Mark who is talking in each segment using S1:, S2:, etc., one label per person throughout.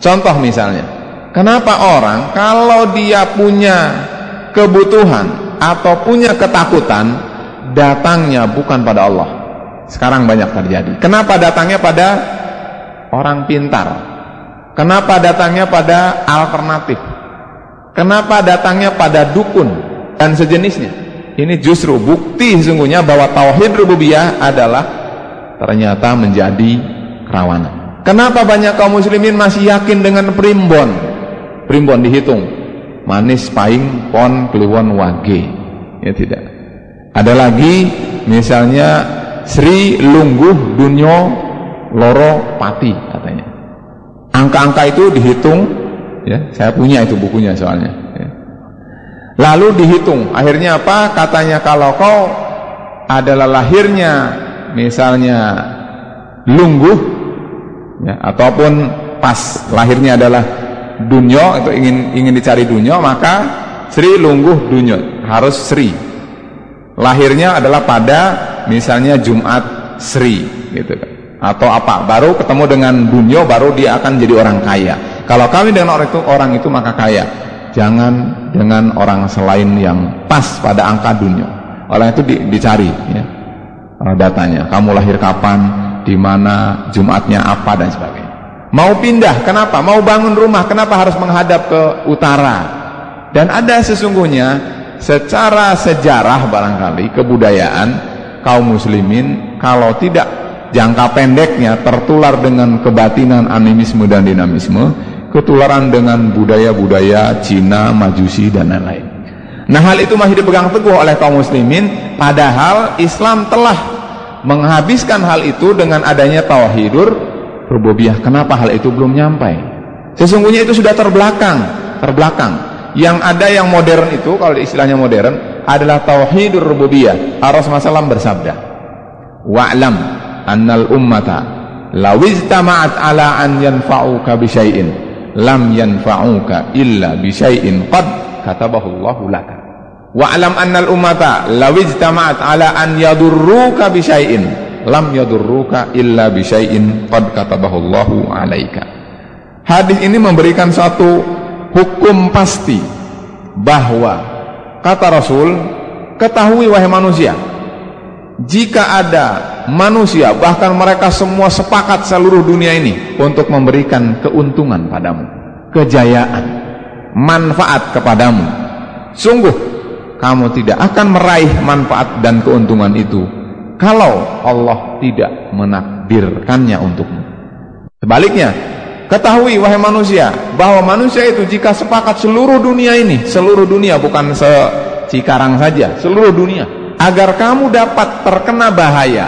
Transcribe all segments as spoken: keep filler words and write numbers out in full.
S1: Contoh misalnya, kenapa orang kalau dia punya kebutuhan atau punya ketakutan, datangnya bukan pada Allah? Sekarang banyak terjadi. Kenapa datangnya pada orang pintar? Kenapa datangnya pada alternatif? Kenapa datangnya pada dukun dan sejenisnya? Ini justru bukti sesungguhnya bahwa tauhid rububiyah adalah ternyata menjadi kerawanan. Kenapa banyak kaum muslimin masih yakin dengan primbon? Primbon dihitung, manis, pahing, pon, kliwon, wage. Ya tidak. Ada lagi misalnya Sri Lungguh Dunyo Loro Pati katanya. Angka-angka itu dihitung, ya, saya punya itu bukunya soalnya. Ya. Lalu dihitung, akhirnya apa? Katanya kalau kau adalah lahirnya misalnya Lungguh, ya, ataupun pas lahirnya adalah Dunyo, itu ingin ingin dicari Dunyo, maka Sri Lungguh Dunyo harus Sri. Lahirnya adalah pada misalnya Jumat Sri, gitu kan. Atau apa, baru ketemu dengan Dunyo, baru dia akan jadi orang kaya. Kalau kawin dengan orang itu, orang itu maka kaya. Jangan dengan orang selain yang pas pada angka Dunyo. Orang itu di, dicari ya, datanya. Kamu lahir kapan, di mana, Jumatnya apa dan sebagainya. Mau pindah, kenapa? Mau bangun rumah, kenapa harus menghadap ke utara? Dan ada sesungguhnya secara sejarah barangkali kebudayaan kaum muslimin kalau tidak jangka pendeknya tertular dengan kebatinan animisme dan dinamisme, ketularan dengan budaya-budaya Cina, Majusi dan lain-lain. Nah, hal itu masih dipegang teguh oleh kaum muslimin, padahal Islam telah menghabiskan hal itu dengan adanya tauhidur rububiyah. Kenapa hal itu belum nyampai? Sesungguhnya itu sudah terbelakang, terbelakang. Yang ada yang modern itu, kalau istilahnya modern, adalah tauhidur rububiyah. Rasulullah shallallahu alaihi wasallam bersabda, wa'lam annal ummata lawiztama'at ala an yanfa'uka bisyai'in lam yanfa'uka illa bisyai'in qad katabahu Allahu laka. Wa'lam annal ummata lawiztama'at ala an yadurruka bisyai'in lam yadurruka illa bisyai'in qad katabahu Allahu alaika. Hadis ini memberikan satu hukum pasti bahwa, kata Rasul, ketahui wahai manusia, jika ada manusia, bahkan mereka semua sepakat seluruh dunia ini untuk memberikan keuntungan padamu, kejayaan, manfaat kepadamu, sungguh kamu tidak akan meraih manfaat dan keuntungan itu kalau Allah tidak menakdirkannya untukmu. Sebaliknya, ketahui wahai manusia bahwa manusia itu jika sepakat seluruh dunia ini, seluruh dunia bukan se-Cikarang saja, seluruh dunia, agar kamu dapat terkena bahaya,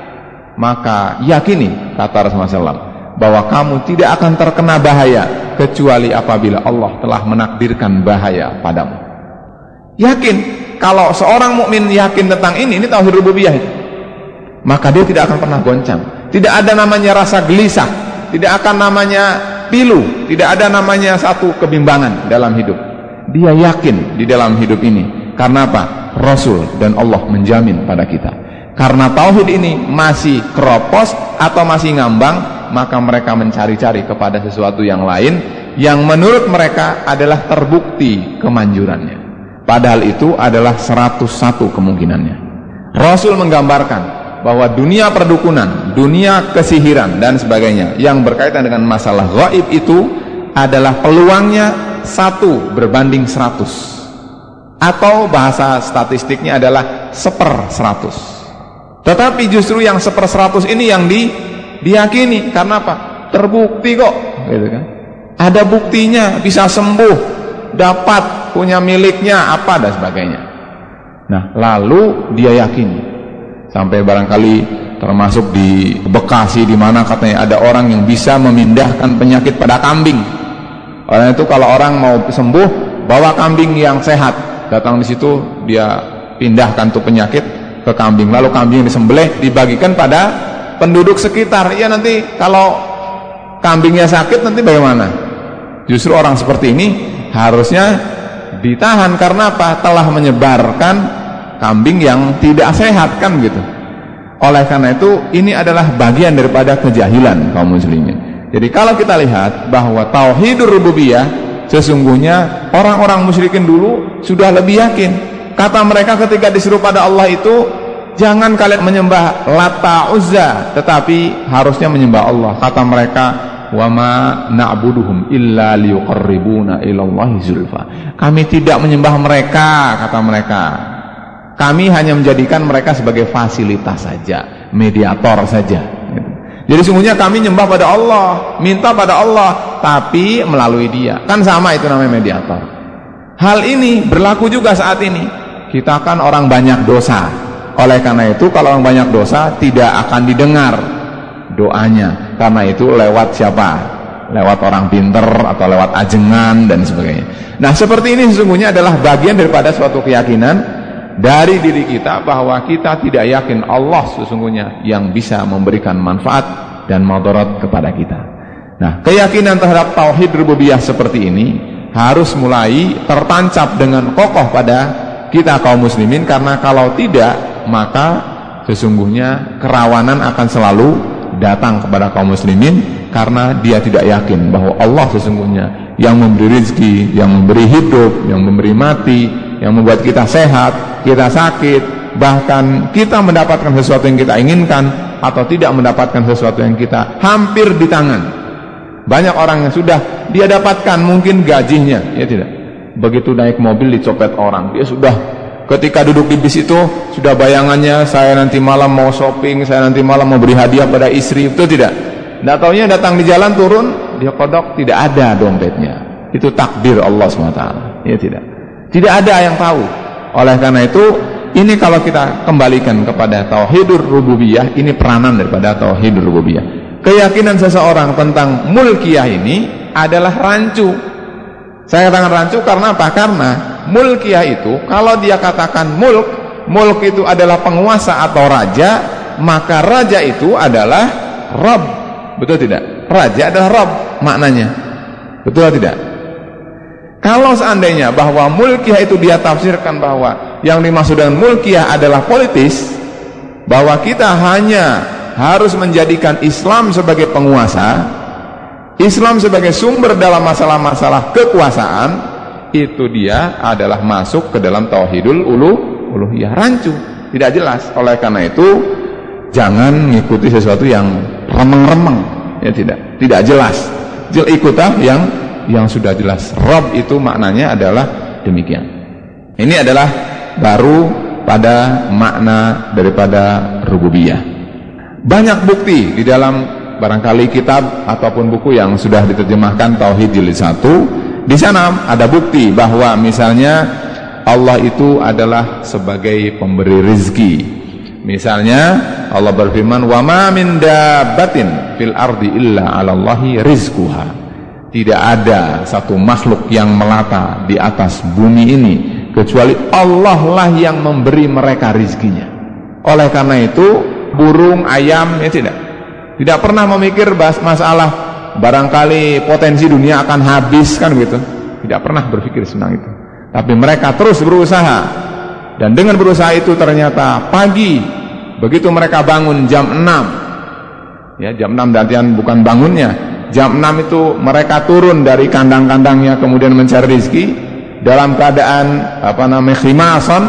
S1: maka yakini, kata Rasulullah shallallahu alaihi wasallam, bahwa kamu tidak akan terkena bahaya kecuali apabila Allah telah menakdirkan bahaya padamu. Yakin, kalau seorang mukmin yakin tentang ini, ini tauhid rububiyah itu, maka dia tidak akan pernah goncang. Tidak ada namanya rasa gelisah, tidak akan namanya pilu, tidak ada namanya satu kebimbangan dalam hidup. Dia yakin di dalam hidup ini. Karena apa? Rasul dan Allah menjamin pada kita. Karena tauhid ini masih keropos atau masih ngambang, maka mereka mencari-cari kepada sesuatu yang lain yang menurut mereka adalah terbukti kemanjurannya. Padahal itu adalah seratus satu kemungkinannya. Rasul menggambarkan bahwa dunia perdukunan, dunia kesihiran dan sebagainya yang berkaitan dengan masalah gaib itu adalah peluangnya satu berbanding seratus, atau bahasa statistiknya adalah seper seratus. Tetapi justru yang seper seratus ini yang di, diyakini. Karena apa? Terbukti kok, gitu kan? Ada buktinya, bisa sembuh, dapat, punya miliknya apa dan sebagainya. Nah, lalu dia yakini. Sampai barangkali termasuk di Bekasi, di mana katanya ada orang yang bisa memindahkan penyakit pada kambing. Orang itu kalau orang mau sembuh, bawa kambing yang sehat, datang di situ, dia pindahkan tuh penyakit ke kambing, lalu kambing disembelih, dibagikan pada penduduk sekitar. Ya, nanti kalau kambingnya sakit nanti bagaimana? Justru orang seperti ini harusnya ditahan. Karena apa? Telah menyebarkan kambing yang tidak sehat, kan gitu. Oleh karena itu, ini adalah bagian daripada kejahilan kaum muslimin. Jadi kalau kita lihat bahwa tauhidur rububiyah, sesungguhnya orang-orang musyrikin dulu sudah lebih yakin. Kata mereka ketika disuruh pada Allah itu, jangan kalian menyembah Lata Uzza, tetapi harusnya menyembah Allah. Kata mereka, wa ma na'buduhum illa liyuqarribuna ilallahi zulfa. Kami tidak menyembah mereka, kata mereka. Kami hanya menjadikan mereka sebagai fasilitas saja, mediator saja. Jadi sungguhnya kami nyembah pada Allah, minta pada Allah, tapi melalui dia. Kan sama, itu namanya mediator. Hal ini berlaku juga saat ini. Kita kan orang banyak dosa. Oleh karena itu kalau orang banyak dosa tidak akan didengar doanya. Karena itu lewat siapa? Lewat orang pinter atau lewat ajengan dan sebagainya. Nah, seperti ini sesungguhnya adalah bagian daripada suatu keyakinan dari diri kita bahwa kita tidak yakin Allah sesungguhnya yang bisa memberikan manfaat dan madarat kepada kita. Nah, keyakinan terhadap tauhid rububiyah seperti ini harus mulai tertancap dengan kokoh pada kita kaum muslimin, karena kalau tidak maka sesungguhnya kerawanan akan selalu datang kepada kaum muslimin, karena dia tidak yakin bahwa Allah sesungguhnya yang memberi rezeki, yang memberi hidup, yang memberi mati, yang membuat kita sehat, kita sakit, bahkan kita mendapatkan sesuatu yang kita inginkan atau tidak mendapatkan sesuatu yang kita hampir di tangan. Banyak orang yang sudah dia dapatkan mungkin gajinya, ya tidak. Begitu naik mobil dicopet orang, dia sudah ketika duduk di bis itu sudah bayangannya, saya nanti malam mau shopping, saya nanti malam mau beri hadiah pada istri, itu tidak. Nggak taunya datang di jalan turun, dia kodok tidak ada dompetnya. Itu takdir Allah subhanahu wa taala, ya tidak. Tidak ada yang tahu. Oleh karena itu, ini kalau kita kembalikan kepada tauhidur rububiyah, ini peranan daripada tauhidur rububiyah. Keyakinan seseorang tentang mulkiyah ini adalah rancu. Saya katakan rancu karena apa? Karena mulkiyah itu, kalau dia katakan mulk, mulk itu adalah penguasa atau raja, maka raja itu adalah Rabb. Betul tidak? Raja adalah Rabb maknanya. Betul atau tidak? Kalau seandainya bahwa mulkiyah itu dia tafsirkan bahwa yang dimaksud dengan mulkiyah adalah politis, bahwa kita hanya harus menjadikan Islam sebagai penguasa, Islam sebagai sumber dalam masalah-masalah kekuasaan, itu dia adalah masuk ke dalam tauhidul uluh uluhiyah, rancu, tidak jelas. Oleh karena itu jangan mengikuti sesuatu yang remeng-remeng, ya tidak, tidak jelas. Ikutlah yang yang sudah jelas. Rabb itu maknanya adalah demikian. Ini adalah baru pada makna daripada rububiyah. Banyak bukti di dalam barangkali kitab ataupun buku yang sudah diterjemahkan Tauhid Jilid satu. Di sana ada bukti bahwa misalnya Allah itu adalah sebagai pemberi rezeki. Misalnya Allah berfirman, "Wa ma min dabbatin fil ardi illa 'alallahi rizquha." Tidak ada satu makhluk yang melata di atas bumi ini kecuali Allah lah yang memberi mereka rizkinya. Oleh karena itu burung, ayam, ya tidak tidak pernah memikir bahas masalah barangkali potensi dunia akan habis, kan begitu. Tidak pernah berpikir senang itu. Tapi mereka terus berusaha, dan dengan berusaha itu ternyata pagi begitu mereka bangun jam enam, ya jam enam dantian bukan bangunnya, jam enam itu mereka turun dari kandang-kandangnya kemudian mencari rezeki dalam keadaan apa namanya khimason.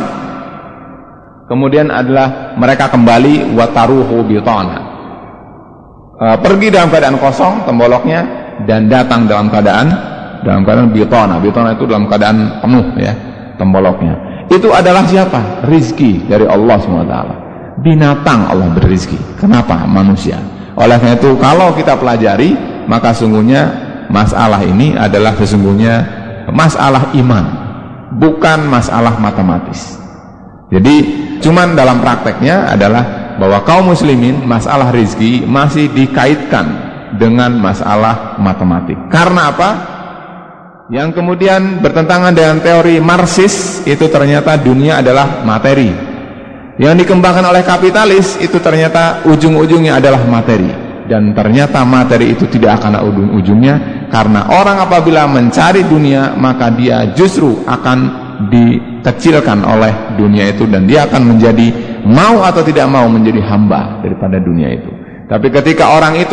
S1: Kemudian adalah mereka kembali wataruhu bitana, e, pergi dalam keadaan kosong temboloknya, dan datang dalam keadaan dalam keadaan bitana. Bitana itu dalam keadaan penuh, ya temboloknya. Itu adalah siapa? Rizki dari Allah subhanahu wa taala. Binatang Allah berizki. Kenapa manusia? Oleh karena itu kalau kita pelajari, maka sungguhnya masalah ini adalah sesungguhnya masalah iman, bukan masalah matematis. Jadi cuman dalam prakteknya adalah bahwa kaum muslimin masalah rizki masih dikaitkan dengan masalah matematik. Karena apa? Yang kemudian bertentangan dengan teori Marxis, itu ternyata dunia adalah materi. Yang dikembangkan oleh kapitalis itu ternyata ujung-ujungnya adalah materi. Dan ternyata materi itu tidak akan ada ujung-ujungnya, karena orang apabila mencari dunia maka dia justru akan dikecilkan oleh dunia itu, dan dia akan menjadi mau atau tidak mau menjadi hamba daripada dunia itu. Tapi ketika orang itu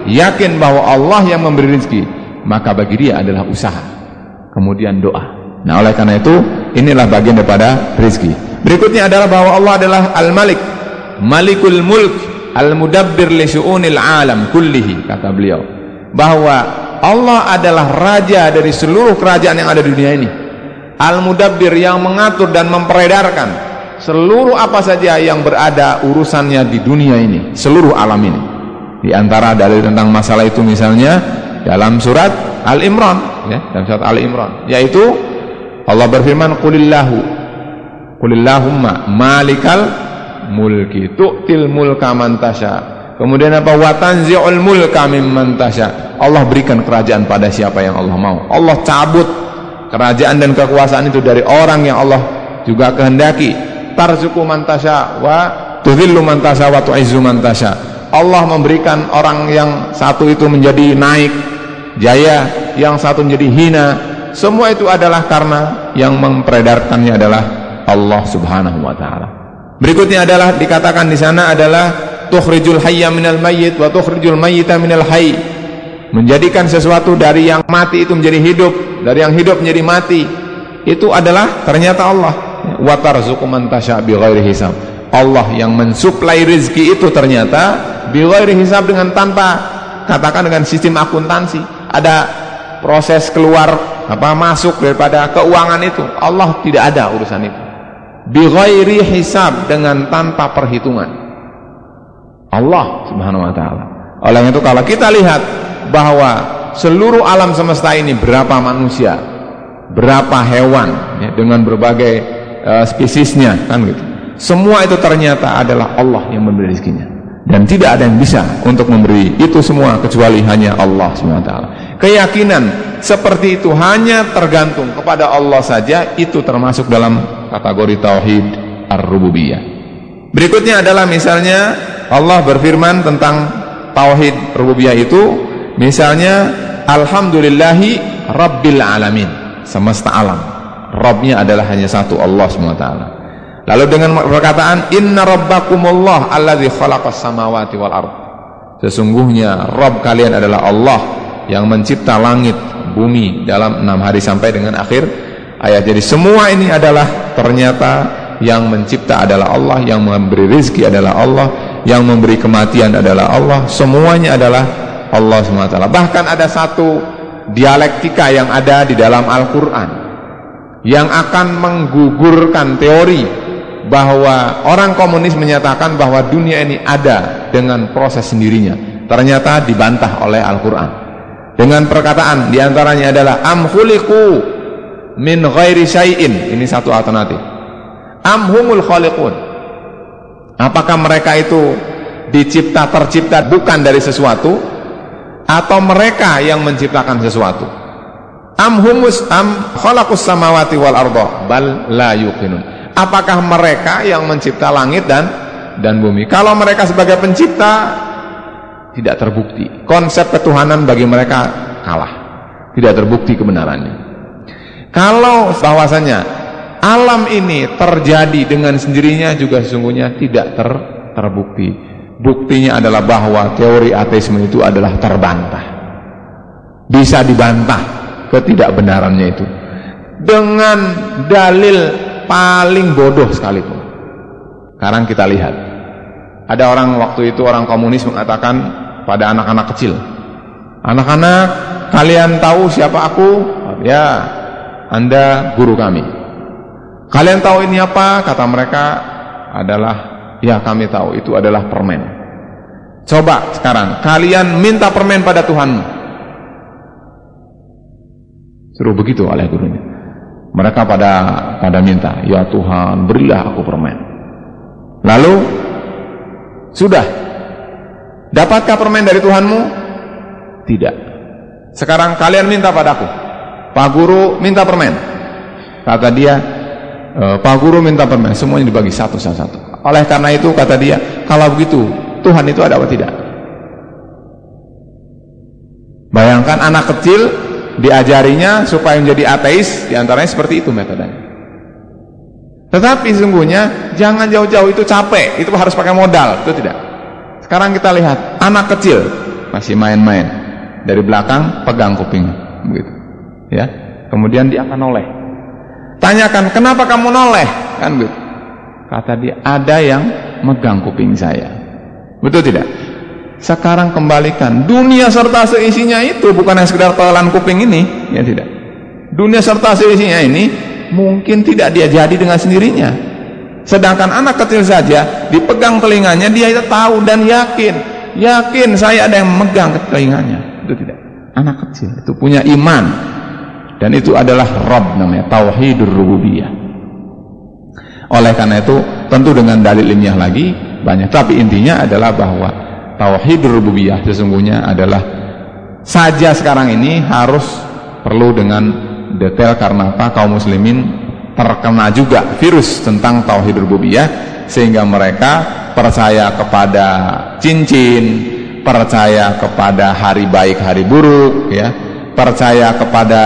S1: yakin bahwa Allah yang memberi rezeki, maka bagi dia adalah usaha, kemudian doa. Nah, oleh karena itu inilah bagian daripada rezeki. Berikutnya adalah bahwa Allah adalah Al-Malik, Malikul Mulk, Al-Mudabbir li syu'unil alam kullihi, kata beliau, bahwa Allah adalah raja dari seluruh kerajaan yang ada di dunia ini. Al-Mudabbir, yang mengatur dan memperedarkan seluruh apa saja yang berada urusannya di dunia ini, seluruh alam ini. Di antara dalil tentang masalah itu misalnya dalam surat Al-Imran, ya, dalam surat Al-Imran, yaitu Allah berfirman, Qulillahu Qulillahumma malikal mulki tu'til mulka man tasha. Kemudian apa? Wa tanzi'ul mulka mimman tasha. Allah berikan kerajaan pada siapa yang Allah mau. Allah cabut kerajaan dan kekuasaan itu dari orang yang Allah juga kehendaki. Tarzuqu man tasha wa tudhillu man tasha wa tu'izzu man tasha. Allah memberikan orang yang satu itu menjadi naik jaya, yang satu menjadi hina. Semua itu adalah karena yang memperedarkannya adalah Allah Subhanahu wa taala. Berikutnya adalah dikatakan di sana adalah tukhrijul hayya minal mayyit wa tukhrijul mayyita minal hayy. Menjadikan sesuatu dari yang mati itu menjadi hidup, dari yang hidup menjadi mati. Itu adalah ternyata Allah. Wa tarzuqu man tasya bighairi hisab. Allah yang mensuplai rezeki itu ternyata bighairi hisab, dengan tanpa, katakan dengan sistem akuntansi, ada proses keluar apa masuk daripada keuangan itu. Allah tidak ada urusan itu. Bighairi hisab, dengan tanpa perhitungan. Allah Subhanahu wa taala. Oleh itu kalau kita lihat bahwa seluruh alam semesta ini, berapa manusia, berapa hewan, ya, dengan berbagai Uh, spesiesnya, kan gitu. Semua itu ternyata adalah Allah yang memberi rezekinya, dan tidak ada yang bisa untuk memberi itu semua kecuali hanya Allah subhanahu wa taala. Keyakinan seperti itu hanya tergantung kepada Allah saja, itu termasuk dalam kategori tauhid ar-rububiyah. Berikutnya adalah misalnya Allah berfirman tentang tauhid rububiyah itu, misalnya alhamdulillahi rabbil alamin, semesta alam. Rabbnya adalah hanya satu, Allah subhanahu wa taala. Lalu dengan perkataan inna rabbakumullah alladzi khalaqas samawati wal ardh, sesungguhnya Rabb kalian adalah Allah yang mencipta langit bumi dalam enam hari, sampai dengan akhir ayat. Jadi semua ini adalah ternyata yang mencipta adalah Allah, yang memberi rezeki adalah Allah, yang memberi kematian adalah Allah. Semuanya adalah Allah subhanahu wa taala. Bahkan ada satu dialektika yang ada di dalam Al-Quran yang akan menggugurkan teori bahwa orang komunis menyatakan bahwa dunia ini ada dengan proses sendirinya. Ternyata dibantah oleh Al-Quran dengan perkataan diantaranya adalah am khuliqu min ghairi syai'in. Ini satu alternatif. Am humul khaliqun, apakah mereka itu dicipta, tercipta bukan dari sesuatu, atau mereka yang menciptakan sesuatu? Am humus am khalaqus samawati wal ardh bal la yuqinun, apakah mereka yang mencipta langit dan dan bumi? Kalau mereka sebagai pencipta, tidak terbukti. Konsep ketuhanan bagi mereka kalah, tidak terbukti kebenarannya. Kalau bahwasanya alam ini terjadi dengan sendirinya juga sesungguhnya tidak ter, terbukti. Buktinya adalah bahwa teori ateisme itu adalah terbantah, bisa dibantah ketidakbenarannya itu dengan dalil paling bodoh sekalipun. Sekarang kita lihat, ada orang waktu itu, orang komunis mengatakan pada anak-anak kecil, anak-anak kalian tahu siapa aku? Ya, Anda guru kami. Kalian tahu ini apa? Kata mereka adalah, ya kami tahu itu adalah permen. Coba sekarang kalian minta permen pada Tuhanmu. Suruh begitu oleh gurunya. Mereka pada pada minta, ya Tuhan berilah aku permen. Lalu sudah, dapatkah permen dari Tuhanmu? Tidak. Sekarang kalian minta padaku, Pak Guru minta permen. Kata dia, e, Pak Guru minta permen. Semuanya dibagi satu-satu. Oleh karena itu kata dia, kalau begitu Tuhan itu ada apa tidak? Bayangkan anak kecil diajarinya supaya menjadi ateis, diantaranya seperti itu metodenya. Tetapi sesungguhnya jangan jauh-jauh, itu capek, itu harus pakai modal, itu tidak. Sekarang kita lihat anak kecil masih main-main. Dari belakang pegang kuping, begitu. Ya. Kemudian dia akan noleh. Tanyakan, "Kenapa kamu noleh?" Kan gitu. Kata dia, "Ada yang megang kuping saya." Betul tidak? Sekarang kembalikan, dunia serta seisinya itu bukan yang sekedar telan kuping ini, ya tidak. Dunia serta seisinya ini mungkin tidak dia jadi dengan sendirinya. Sedangkan anak kecil saja dipegang telinganya, dia itu tahu dan yakin, yakin saya ada yang memegang telinganya. Itu tidak. Anak kecil itu punya iman, dan itu adalah Rabb, namanya tauhidur rububiyah. Oleh karena itu tentu dengan dalil ilmiah lagi banyak, tapi intinya adalah bahwa tauhidur rububiyah sesungguhnya adalah saja sekarang ini harus perlu dengan detail. Karena apa? Kaum muslimin terkena juga virus tentang tauhidur rububiyah, sehingga mereka percaya kepada cincin, percaya kepada hari baik hari buruk, ya, percaya kepada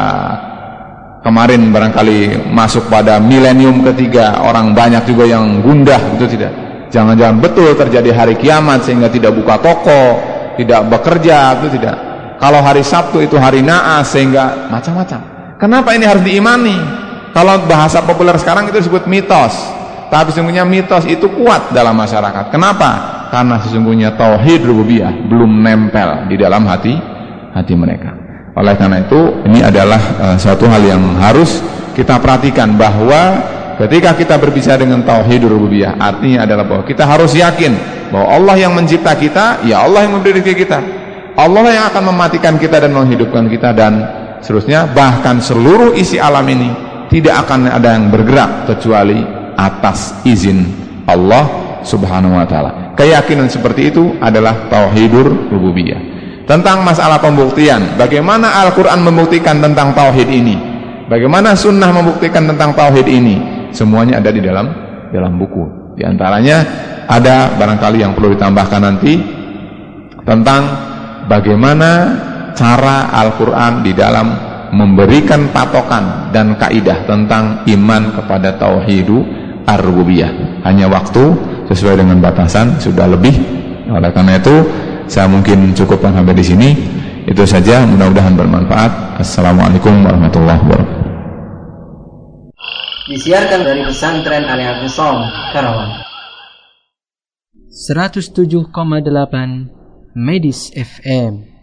S1: kemarin barangkali masuk pada milenium ketiga, orang banyak juga yang gundah, itu tidak. Jangan-jangan betul terjadi hari kiamat sehingga tidak buka toko, tidak bekerja, itu tidak. Kalau hari Sabtu itu hari naas sehingga macam-macam. Kenapa ini harus diimani? Kalau bahasa populer sekarang itu disebut mitos, tapi sesungguhnya mitos itu kuat dalam masyarakat. Kenapa? Karena sesungguhnya tauhid rububiyah belum nempel di dalam hati hati mereka. Oleh karena itu ini adalah uh, suatu hal yang harus kita perhatikan, bahwa ketika kita berbicara dengan tauhid rububiyah, artinya adalah bahwa kita harus yakin bahwa Allah yang mencipta kita, ya Allah yang memberi rezeki kita, Allah yang akan mematikan kita dan menghidupkan kita, dan seterusnya. Bahkan seluruh isi alam ini tidak akan ada yang bergerak kecuali atas izin Allah Subhanahu wa ta'ala. Keyakinan seperti itu adalah tauhidur rububiyah. Tentang masalah pembuktian, bagaimana Al-Quran membuktikan tentang tauhid ini, bagaimana sunnah membuktikan tentang tauhid ini, semuanya ada di dalam dalam buku. Di antaranya ada barangkali yang perlu ditambahkan nanti tentang bagaimana cara Al-Quran di dalam memberikan patokan dan kaidah tentang iman kepada tauhidu ar-rububiyah. Hanya waktu sesuai dengan batasan sudah lebih. Oleh karena itu saya mungkin cukupkan sampai di sini. Itu saja, mudah-mudahan bermanfaat. Assalamualaikum warahmatullahi wabarakatuh.
S2: Disiarkan dari Pesantren Al-I'tisam, Karawang.
S3: seratus tujuh koma delapan Medis F M.